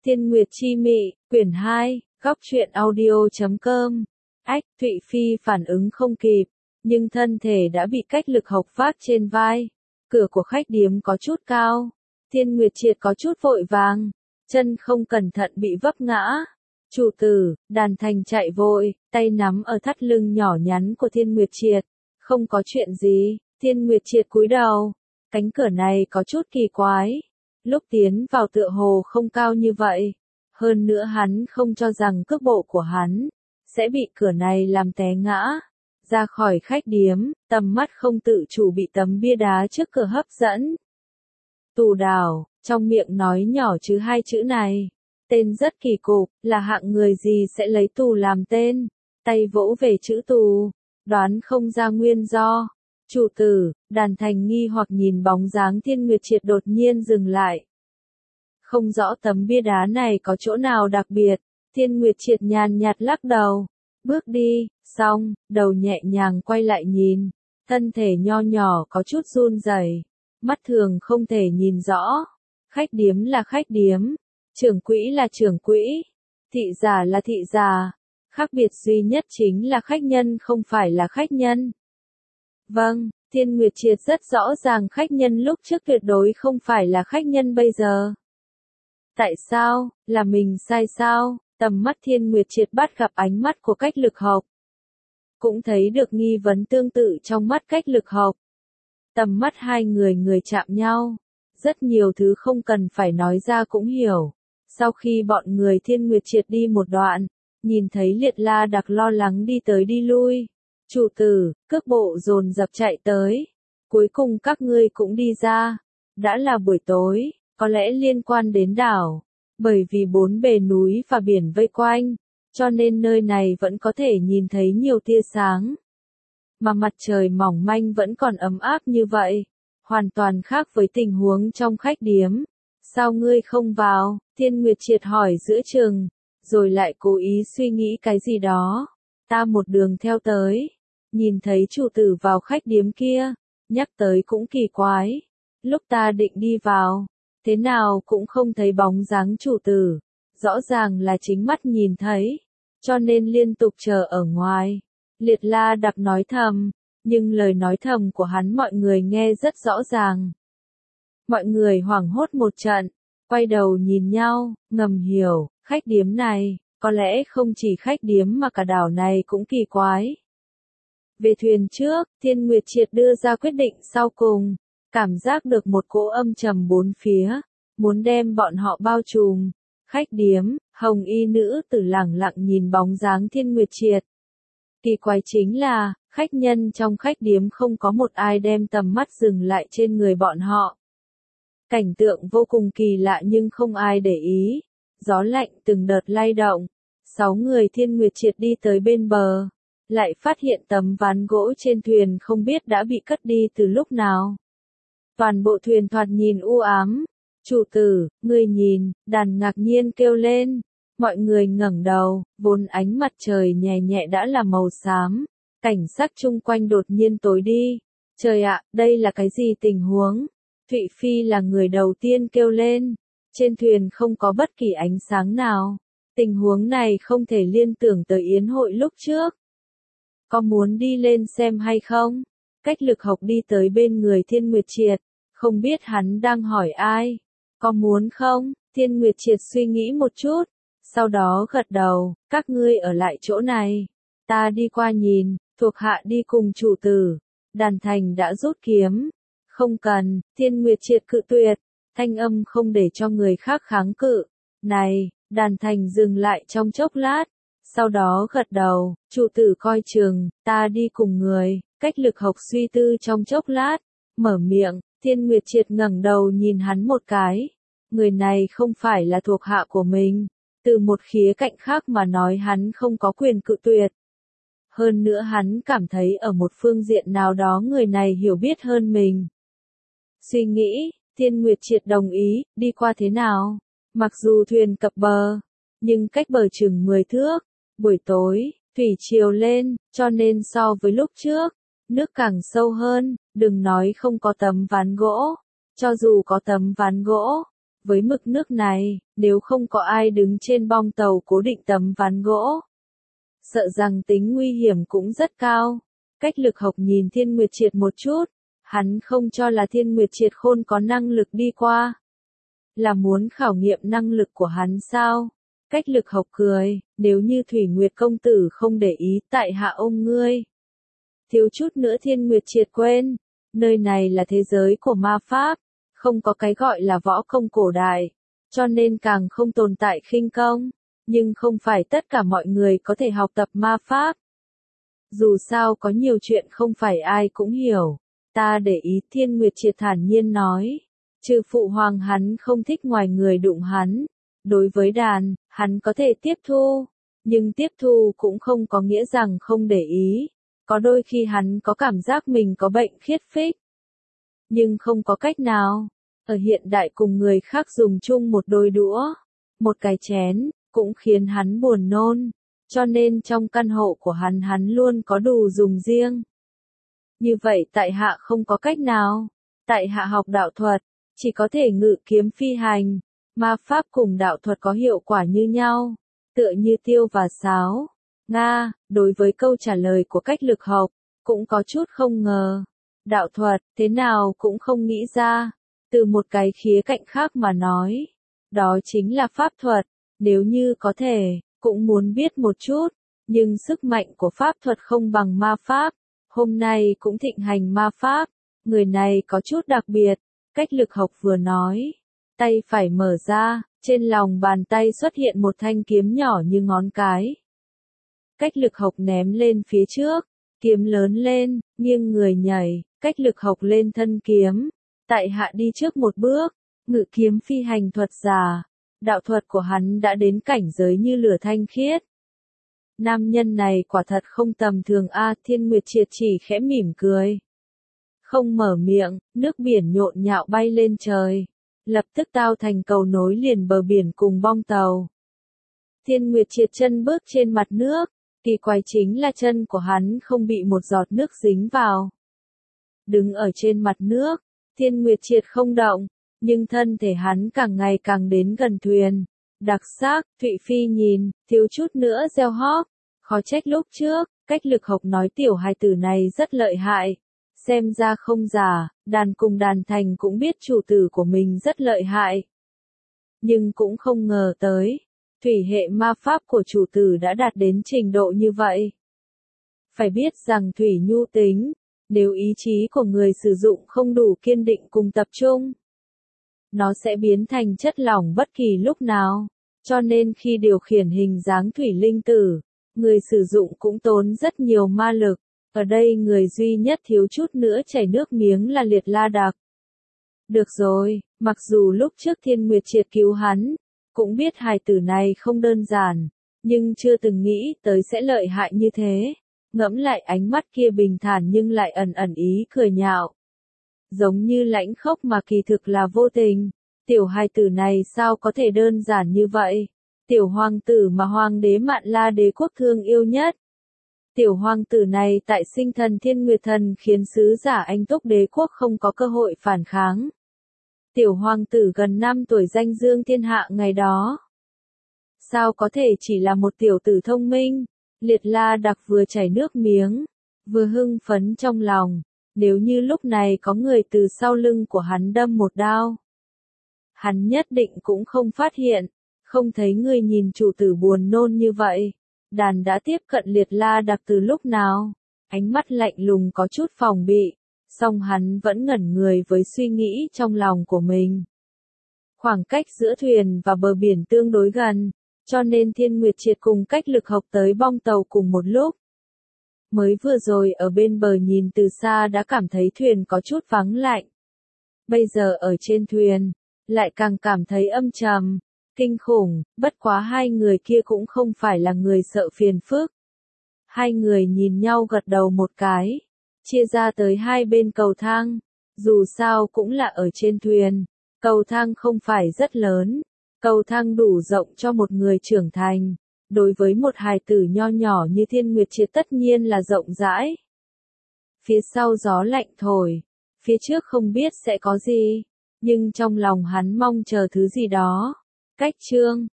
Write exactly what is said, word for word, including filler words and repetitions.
Thiên Nguyệt Chi Mị, quyển hai, góc truyện audio chấm com. Ách, Thụy Phi phản ứng không kịp, nhưng thân thể đã bị cách lực hộc vác trên vai. Cửa của khách điếm có chút cao. Thiên Nguyệt Triệt có chút vội vàng, chân không cẩn thận bị vấp ngã. Chủ tử, Đàn Thành chạy vội, tay nắm ở thắt lưng nhỏ nhắn của Thiên Nguyệt Triệt. Không có chuyện gì, Thiên Nguyệt Triệt cúi đầu. Cánh cửa này có chút kỳ quái. Lúc tiến vào tựa hồ không cao như vậy. Hơn nữa hắn không cho rằng cước bộ của hắn sẽ bị cửa này làm té ngã. Ra khỏi khách điếm, tầm mắt không tự chủ bị tấm bia đá trước cửa hấp dẫn. Tù Đảo, trong miệng nói nhỏ chứ hai chữ này. Tên rất kỳ cục, là hạng người gì sẽ lấy tù làm tên. Tay vỗ về chữ tù, đoán không ra nguyên do. Chủ tử, Đàn Thành nghi hoặc nhìn bóng dáng Thiên Nguyệt Triệt đột nhiên dừng lại. Không rõ tấm bia đá này có chỗ nào đặc biệt, Thiên Nguyệt Triệt nhàn nhạt lắc đầu. Bước đi, xong, đầu nhẹ nhàng quay lại nhìn, thân thể nho nhỏ có chút run rẩy, mắt thường không thể nhìn rõ. Khách điếm là khách điếm, trưởng quỹ là trưởng quỹ, thị giả là thị giả, khác biệt duy nhất chính là khách nhân không phải là khách nhân. Vâng, Thiên Nguyệt Triệt rất rõ ràng khách nhân lúc trước tuyệt đối không phải là khách nhân bây giờ. Tại sao, là mình sai sao? Tầm mắt Thiên Nguyệt Triệt bắt gặp ánh mắt của cách lực hộc. Cũng thấy được nghi vấn tương tự trong mắt cách lực hộc. Tầm mắt hai người người chạm nhau. Rất nhiều thứ không cần phải nói ra cũng hiểu. Sau khi bọn người Thiên Nguyệt Triệt đi một đoạn, nhìn thấy Liệt La Đặc lo lắng đi tới đi lui. Chủ tử, cước bộ dồn dập chạy tới. Cuối cùng các ngươi cũng đi ra. Đã là buổi tối, có lẽ liên quan đến đảo. Bởi vì bốn bề núi và biển vây quanh, cho nên nơi này vẫn có thể nhìn thấy nhiều tia sáng. Mà mặt trời mỏng manh vẫn còn ấm áp như vậy, hoàn toàn khác với tình huống trong khách điếm. Sao ngươi không vào? Thiên Nguyệt Triệt hỏi giữa chừng, rồi lại cố ý suy nghĩ cái gì đó. Ta một đường theo tới, nhìn thấy chủ tử vào khách điếm kia, nhắc tới cũng kỳ quái. Lúc ta định đi vào, thế nào cũng không thấy bóng dáng chủ tử, rõ ràng là chính mắt nhìn thấy, cho nên liên tục chờ ở ngoài. Liệt La Đặc nói thầm, nhưng lời nói thầm của hắn mọi người nghe rất rõ ràng. Mọi người hoảng hốt một trận, quay đầu nhìn nhau, ngầm hiểu, khách điếm này, có lẽ không chỉ khách điếm mà cả đảo này cũng kỳ quái. Về thuyền trước, Thiên Nguyệt Triệt đưa ra quyết định sau cùng. Cảm giác được một cỗ âm trầm bốn phía, muốn đem bọn họ bao trùm. Khách điếm, hồng y nữ tử lẳng lặng nhìn bóng dáng Thiên Nguyệt Triệt. Kỳ quái chính là, khách nhân trong khách điếm không có một ai đem tầm mắt dừng lại trên người bọn họ. Cảnh tượng vô cùng kỳ lạ nhưng không ai để ý. Gió lạnh từng đợt lay động. Sáu người Thiên Nguyệt Triệt đi tới bên bờ, lại phát hiện tấm ván gỗ trên thuyền không biết đã bị cất đi từ lúc nào. Toàn bộ thuyền thoạt nhìn u ám. Chủ tử, ngươi nhìn, Đàn ngạc nhiên kêu lên. Mọi người ngẩng đầu, vốn ánh mặt trời nhẹ nhẹ đã là màu xám. Cảnh sắc chung quanh đột nhiên tối đi. Trời ạ, đây là cái gì tình huống? Thụy Phi là người đầu tiên kêu lên. Trên thuyền không có bất kỳ ánh sáng nào. Tình huống này không thể liên tưởng tới yến hội lúc trước. Có muốn đi lên xem hay không? Cách lực hộc đi tới bên người Thiên Nguyệt Triệt, không biết hắn đang hỏi ai. Có muốn không? Thiên Nguyệt Triệt suy nghĩ một chút, sau đó gật đầu, các ngươi ở lại chỗ này. Ta đi qua nhìn, thuộc hạ đi cùng chủ tử. Đàn Thành đã rút kiếm. Không cần, Thiên Nguyệt Triệt cự tuyệt, thanh âm không để cho người khác kháng cự. Này, Đàn Thành dừng lại trong chốc lát. Sau đó gật đầu, chủ tử coi chừng, ta đi cùng người. Cách lực hộc suy tư trong chốc lát, mở miệng. Thiên Nguyệt Triệt ngẩng đầu nhìn hắn một cái. Người này không phải là thuộc hạ của mình. Từ một khía cạnh khác mà nói hắn không có quyền cự tuyệt. Hơn nữa hắn cảm thấy ở một phương diện nào đó người này hiểu biết hơn mình. Suy nghĩ, Thiên Nguyệt Triệt đồng ý, đi qua thế nào? Mặc dù thuyền cập bờ, nhưng cách bờ chừng mười thước. Buổi tối, thủy triều lên, cho nên so với lúc trước, nước càng sâu hơn, đừng nói không có tấm ván gỗ. Cho dù có tấm ván gỗ, Với mực nước này, nếu không có ai đứng trên bong tàu cố định tấm ván gỗ, sợ rằng tính nguy hiểm cũng rất cao. Cách Lực Học nhìn Thiên Nguyệt Triệt một chút, hắn không cho là Thiên Nguyệt Triệt khôn có năng lực đi qua. Là muốn khảo nghiệm năng lực của hắn sao? Cách Lực Học cười, nếu như Thủy Nguyệt công tử không để ý, tại hạ ôm ngươi. Thiếu chút nữa Thiên Nguyệt Triệt quên, nơi này là thế giới của ma pháp, không có cái gọi là võ công cổ đại, cho nên càng không tồn tại khinh công, nhưng không phải tất cả mọi người có thể học tập ma pháp. Dù sao có nhiều chuyện không phải ai cũng hiểu, ta để ý. Thiên Nguyệt Triệt thản nhiên nói, trừ phụ hoàng hắn không thích ngoài người đụng hắn, đối với đàn, hắn có thể tiếp thu, nhưng tiếp thu cũng không có nghĩa rằng không để ý, có đôi khi hắn có cảm giác mình có bệnh khiết phích. Nhưng không có cách nào, ở hiện đại cùng người khác dùng chung một đôi đũa, một cái chén, cũng khiến hắn buồn nôn, cho nên trong căn hộ của hắn hắn luôn có đồ dùng riêng. Như vậy tại hạ không có cách nào, tại hạ học đạo thuật, chỉ có thể ngự kiếm phi hành, ma pháp cùng đạo thuật có hiệu quả như nhau, tựa như tiêu và sáo. Nga, đối với câu trả lời của Cách Lực Học, cũng có chút không ngờ. Đạo thuật, thế nào cũng không nghĩ ra. Từ một cái khía cạnh khác mà nói, đó chính là pháp thuật, nếu như có thể, cũng muốn biết một chút, nhưng sức mạnh của pháp thuật không bằng ma pháp. Hôm nay cũng thịnh hành ma pháp, người này có chút đặc biệt. Cách Lực Học vừa nói, tay phải mở ra, trên lòng bàn tay xuất hiện một thanh kiếm nhỏ như ngón cái. Cách Lực Học ném lên phía trước, kiếm lớn lên, nghiêng người nhảy. Cách Lực Học lên thân kiếm, tại hạ đi trước một bước, ngự kiếm phi hành thuật giả, đạo thuật của hắn đã đến cảnh giới như lửa thanh khiết. Nam nhân này quả thật không tầm thường a. Thiên Nguyệt Triệt chỉ khẽ mỉm cười, không mở miệng. Nước biển nhộn nhạo bay lên trời, lập tức tạo thành cầu nối liền bờ biển cùng bong tàu. Thiên Nguyệt Triệt chân bước trên mặt nước, kỳ quái chính là chân của hắn không bị một giọt nước dính vào. Đứng ở trên mặt nước, Thiên Nguyệt Triệt không động, nhưng thân thể hắn càng ngày càng đến gần thuyền. Đặc sắc, Thụy Phi nhìn, thiếu chút nữa reo hót, khó trách lúc trước, Cách Lực Học nói tiểu hài tử này rất lợi hại. Xem ra không giả, đàn cùng đàn thành cũng biết chủ tử của mình rất lợi hại. Nhưng cũng không ngờ tới, thủy hệ ma pháp của chủ tử đã đạt đến trình độ như vậy. Phải biết rằng thủy nhu tính, nếu ý chí của người sử dụng không đủ kiên định cùng tập trung, nó sẽ biến thành chất lỏng bất kỳ lúc nào. Cho nên khi điều khiển hình dáng thủy linh tử, người sử dụng cũng tốn rất nhiều ma lực. Ở đây người duy nhất thiếu chút nữa chảy nước miếng là Liệt La Đặc. Được rồi, mặc dù lúc trước Thiên Nguyệt Triệt cứu hắn, cũng biết hài tử này không đơn giản, nhưng chưa từng nghĩ tới sẽ lợi hại như thế. Ngẫm lại ánh mắt kia bình thản nhưng lại ẩn ẩn ý cười nhạo. Giống như lãnh khốc mà kỳ thực là vô tình. Tiểu hài tử này sao có thể đơn giản như vậy? Tiểu hoàng tử mà hoàng đế Mạn La đế quốc thương yêu nhất. Tiểu hoàng tử này tại sinh thần Thiên Nguyệt Thần khiến sứ giả Anh Túc đế quốc không có cơ hội phản kháng. Tiểu hoàng tử gần năm tuổi danh dương thiên hạ ngày đó. Sao có thể chỉ là một tiểu tử thông minh? Liệt La Đặc vừa chảy nước miếng, vừa hưng phấn trong lòng. Nếu như lúc này có người từ sau lưng của hắn đâm một đao, hắn nhất định cũng không phát hiện, không thấy người nhìn chủ tử buồn nôn như vậy. Đàn đã tiếp cận Liệt La Đặc từ lúc nào? Ánh mắt lạnh lùng có chút phòng bị, song hắn vẫn ngẩn người với suy nghĩ trong lòng của mình. Khoảng cách giữa thuyền và bờ biển tương đối gần, cho nên Thiên Nguyệt Triệt cùng Cách Lực Học tới bong tàu cùng một lúc. Mới vừa rồi ở bên bờ nhìn từ xa đã cảm thấy thuyền có chút vắng lạnh. Bây giờ ở trên thuyền, lại càng cảm thấy âm trầm, kinh khủng. Bất quá hai người kia cũng không phải là người sợ phiền phức. Hai người nhìn nhau gật đầu một cái, chia ra tới hai bên cầu thang. Dù sao cũng là ở trên thuyền, cầu thang không phải rất lớn, cầu thang đủ rộng cho một người trưởng thành. Đối với một hài tử nho nhỏ như Thiên Nguyệt Triệt tất nhiên là rộng rãi. Phía sau gió lạnh thổi, phía trước không biết sẽ có gì, nhưng trong lòng hắn mong chờ thứ gì đó. Cách chương